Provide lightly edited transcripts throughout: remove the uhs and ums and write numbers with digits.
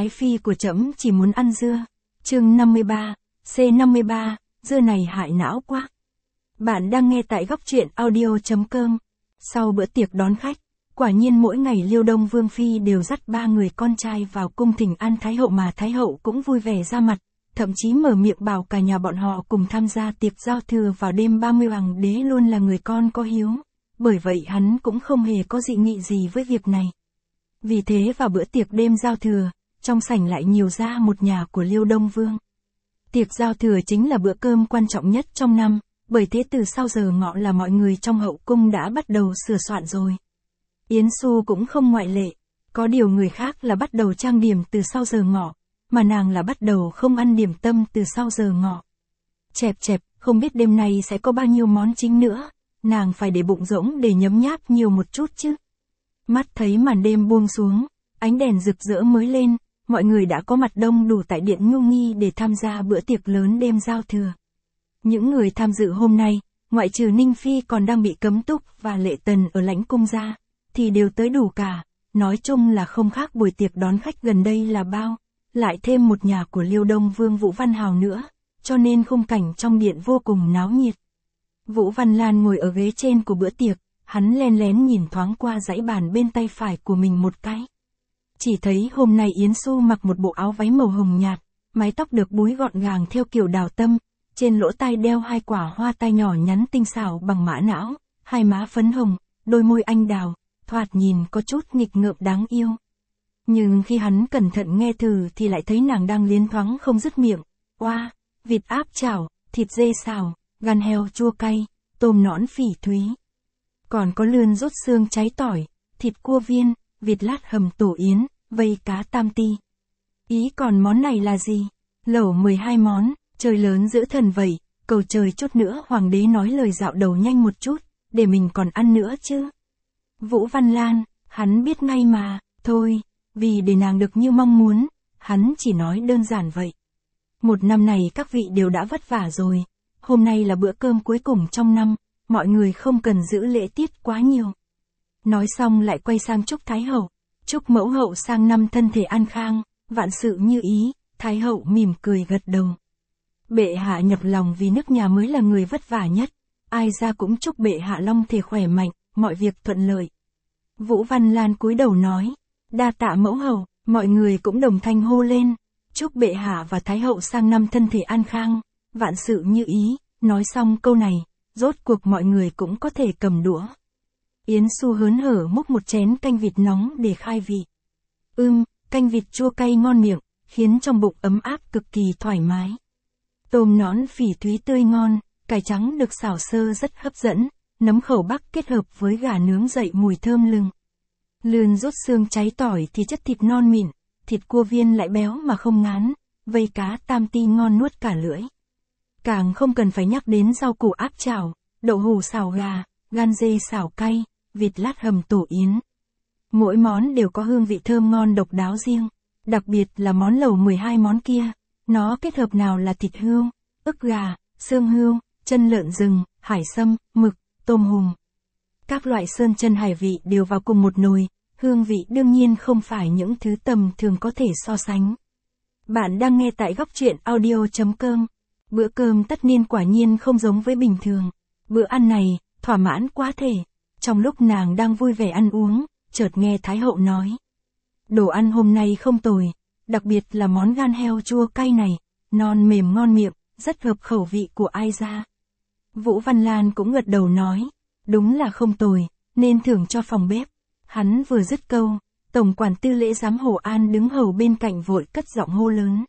Ái phi của trẫm chỉ muốn ăn dưa. Chương 53, C53, dưa này hại não quá. Bạn đang nghe tại góc truyện audio.com. Sau bữa tiệc đón khách, quả nhiên mỗi ngày Liêu Đông Vương Phi đều dắt 3 người con trai vào cung thỉnh an Thái hậu, mà Thái hậu cũng vui vẻ ra mặt, thậm chí mở miệng bảo cả nhà bọn họ cùng tham gia tiệc giao thừa vào đêm 30. Hoàng đế luôn là người con có hiếu, bởi vậy hắn cũng không hề có dị nghị gì với việc này. Vì thế vào bữa tiệc đêm giao thừa, trong sảnh lại nhiều ra một nhà của Liêu Đông Vương. Tiệc giao thừa chính là bữa cơm quan trọng nhất trong năm, bởi thế từ sau giờ ngọ là mọi người trong hậu cung đã bắt đầu sửa soạn rồi. Yến Xu cũng không ngoại lệ, có điều người khác là bắt đầu trang điểm từ sau giờ ngọ, mà nàng là bắt đầu không ăn điểm tâm từ sau giờ ngọ. Chẹp, không biết đêm nay sẽ có bao nhiêu món chính nữa, nàng phải để bụng rỗng để nhấm nháp nhiều một chút chứ. Mắt thấy màn đêm buông xuống, ánh đèn rực rỡ mới lên, mọi người đã có mặt đông đủ tại điện Ngưu Nghi để tham gia bữa tiệc lớn đêm giao thừa. Những người tham dự hôm nay, ngoại trừ Ninh Phi còn đang bị cấm túc và Lệ Tần ở lãnh cung ra, thì đều tới đủ cả, nói chung là không khác buổi tiệc đón khách gần đây là bao, lại thêm một nhà của Liêu Đông Vương Vũ Văn Hào nữa, cho nên khung cảnh trong điện vô cùng náo nhiệt. Vũ Văn Lan ngồi ở ghế trên của bữa tiệc, hắn len lén nhìn thoáng qua dãy bàn bên tay phải của mình một cái. Chỉ thấy hôm nay Yến Xu mặc một bộ áo váy màu hồng nhạt, mái tóc được búi gọn gàng theo kiểu đào tâm, trên lỗ tai đeo 2 quả hoa tai nhỏ nhắn tinh xảo bằng mã não, hai má phấn hồng, đôi môi anh đào, thoạt nhìn có chút nghịch ngợm đáng yêu. Nhưng khi hắn cẩn thận nghe thử thì lại thấy nàng đang liến thoáng không dứt miệng. Oa, vịt áp chảo, thịt dê xào, gan heo chua cay, tôm nõn phỉ thúy. Còn có lươn rốt xương cháy tỏi, thịt cua viên, vịt lát hầm tổ yến, vây cá tam ti. Ý còn món này là gì? Lẩu 12 món, trời lớn giữ thần vậy, cầu trời chút nữa hoàng đế nói lời dạo đầu nhanh một chút, để mình còn ăn nữa chứ. Vũ Văn Lan, hắn biết ngay mà, thôi, vì để nàng được như mong muốn, hắn chỉ nói đơn giản vậy. Một năm này các vị đều đã vất vả rồi, hôm nay là bữa cơm cuối cùng trong năm, mọi người không cần giữ lễ tiết quá nhiều. Nói xong lại quay sang chúc Thái hậu, chúc mẫu hậu sang năm thân thể an khang, vạn sự như ý. Thái hậu mỉm cười gật đầu. Bệ hạ nhọc lòng vì nước nhà mới là người vất vả nhất, ai ra cũng chúc bệ hạ long thể khỏe mạnh, mọi việc thuận lợi. Vũ Văn Lan cúi đầu nói, đa tạ mẫu hậu, mọi người cũng đồng thanh hô lên, chúc bệ hạ và Thái hậu sang năm thân thể an khang, vạn sự như ý. Nói xong câu này, rốt cuộc mọi người cũng có thể cầm đũa. Yến Xu hớn hở múc một chén canh vịt nóng để khai vị. Canh vịt chua cay ngon miệng, khiến trong bụng ấm áp cực kỳ thoải mái. Tôm nõn phỉ thúy tươi ngon, cải trắng được xào sơ rất hấp dẫn, nấm khẩu bắc kết hợp với gà nướng dậy mùi thơm lừng. Lươn rốt xương cháy tỏi thì chất thịt non mịn, thịt cua viên lại béo mà không ngán, vây cá tam ti ngon nuốt cả lưỡi. Càng không cần phải nhắc đến rau củ áp chảo, đậu hũ xào gà, gan dê xào cay, vịt lát hầm tổ yến. Mỗi món đều có hương vị thơm ngon độc đáo riêng, đặc biệt là món lẩu 12 món kia, nó kết hợp nào là thịt hươu, ức gà, xương hươu, chân lợn rừng, hải sâm, mực, tôm hùm. Các loại sơn chân hải vị đều vào cùng một nồi, hương vị đương nhiên không phải những thứ tầm thường có thể so sánh. Bạn đang nghe tại góc truyện audio.com. Bữa cơm tất niên quả nhiên không giống với bình thường. Bữa ăn này, thỏa mãn quá thể. Trong lúc nàng đang vui vẻ ăn uống, chợt nghe Thái hậu nói. Đồ ăn hôm nay không tồi, đặc biệt là món gan heo chua cay này, non mềm ngon miệng, rất hợp khẩu vị của ai ra. Vũ Văn Lan cũng gật đầu nói, đúng là không tồi, nên thưởng cho phòng bếp. Hắn vừa dứt câu, Tổng quản tư lễ giám Hồ An đứng hầu bên cạnh vội cất giọng hô lớn.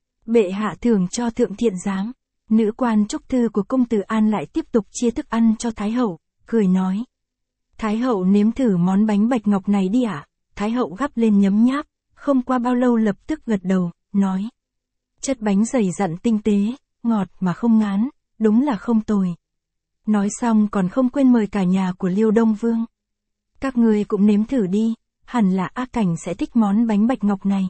Bệ hạ thưởng cho thượng thiện giám. Nữ quan trúc thư của công tử An lại tiếp tục chia thức ăn cho Thái hậu, cười nói. Thái hậu nếm thử món bánh bạch ngọc này đi ạ. Thái hậu gắp lên nhấm nháp, không qua bao lâu lập tức gật đầu, nói. Chất bánh dày dặn tinh tế, ngọt mà không ngán, đúng là không tồi. Nói xong còn không quên mời cả nhà của Liêu Đông Vương. Các người cũng nếm thử đi, hẳn là A Cảnh sẽ thích món bánh bạch ngọc này.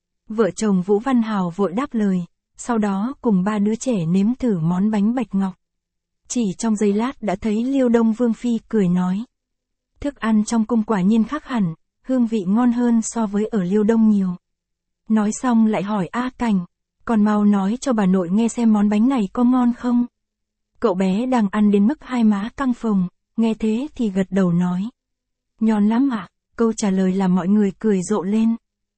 Vợ chồng Vũ Văn Hào vội đáp lời, sau đó cùng 3 đứa trẻ nếm thử món bánh bạch ngọc. Chỉ trong giây lát đã thấy Liêu Đông Vương Phi cười nói. Thức ăn trong cung quả nhiên khác hẳn, hương vị ngon hơn so với ở Liêu Đông nhiều. Nói xong lại hỏi A Cảnh, còn mau nói cho bà nội nghe xem món bánh này có ngon không. Cậu bé đang ăn đến mức hai má căng phồng, nghe thế thì gật đầu nói. Ngon lắm ạ, câu trả lời làm mọi người cười rộ lên.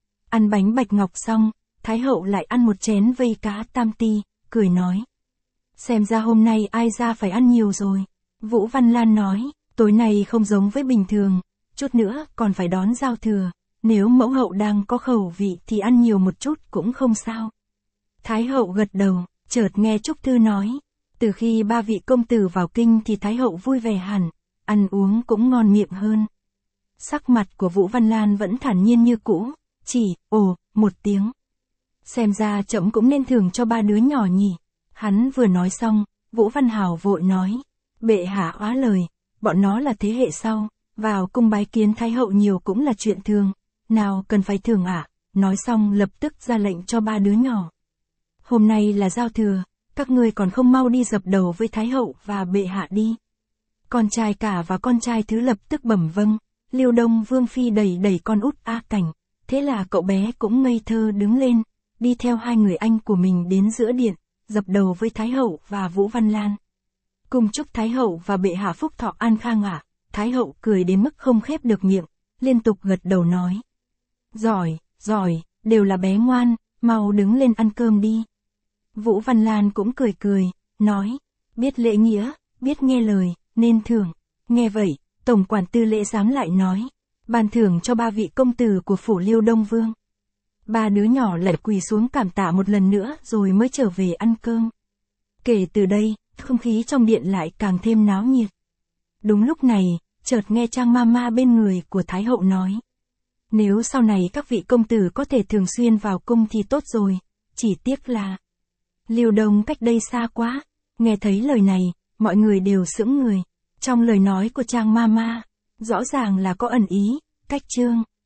Ăn bánh bạch ngọc xong, Thái hậu lại ăn một chén vây cá tam ti, cười nói. Xem ra hôm nay ai ra phải ăn nhiều rồi. Vũ Văn Lan nói, tối nay không giống với bình thường, chút nữa còn phải đón giao thừa, nếu mẫu hậu đang có khẩu vị thì ăn nhiều một chút cũng không sao. Thái hậu gật đầu, chợt nghe Trúc Thư nói, từ khi ba vị công tử vào kinh thì Thái hậu vui vẻ hẳn, ăn uống cũng ngon miệng hơn. Sắc mặt của Vũ Văn Lan vẫn thản nhiên như cũ, chỉ, ồ, một tiếng. Xem ra trẫm cũng nên thưởng cho ba đứa nhỏ nhỉ. Hắn vừa nói xong, Vũ Văn Hào vội nói, bệ hạ hóa lời, bọn nó là thế hệ sau, vào cung bái kiến Thái hậu nhiều cũng là chuyện thường, nào cần phải thưởng ạ. Nói xong lập tức ra lệnh cho ba đứa nhỏ. Hôm nay là giao thừa, các ngươi còn không mau đi dập đầu với Thái hậu và bệ hạ đi. Con trai cả và con trai thứ lập tức bẩm vâng. Liêu Đông Vương Phi đẩy con út A Cảnh, thế là cậu bé cũng ngây thơ đứng lên, đi theo hai người anh của mình đến giữa điện, dập đầu với Thái hậu và Vũ Văn Lan. Cùng chúc Thái hậu và bệ hạ phúc thọ an khang ạ. Thái hậu cười đến mức không khép được miệng, liên tục gật đầu nói. Giỏi, giỏi, đều là bé ngoan, mau đứng lên ăn cơm đi. Vũ Văn Lan cũng cười, nói, biết lễ nghĩa, biết nghe lời, nên thưởng. Nghe vậy, Tổng quản tư lễ giám lại nói, ban thưởng cho ba vị công tử của phủ Liêu Đông Vương. Ba đứa nhỏ lại quỳ xuống cảm tạ một lần nữa rồi mới trở về ăn cơm. Kể từ đây, không khí trong điện lại càng thêm náo nhiệt. Đúng lúc này, chợt nghe Trang Mama bên người của Thái hậu nói. Nếu sau này các vị công tử có thể thường xuyên vào cung thì tốt rồi, chỉ tiếc là Liêu Đông cách đây xa quá. Nghe thấy lời này, mọi người đều sững người. Trong lời nói của Trang Mama, rõ ràng là có ẩn ý, cách trương.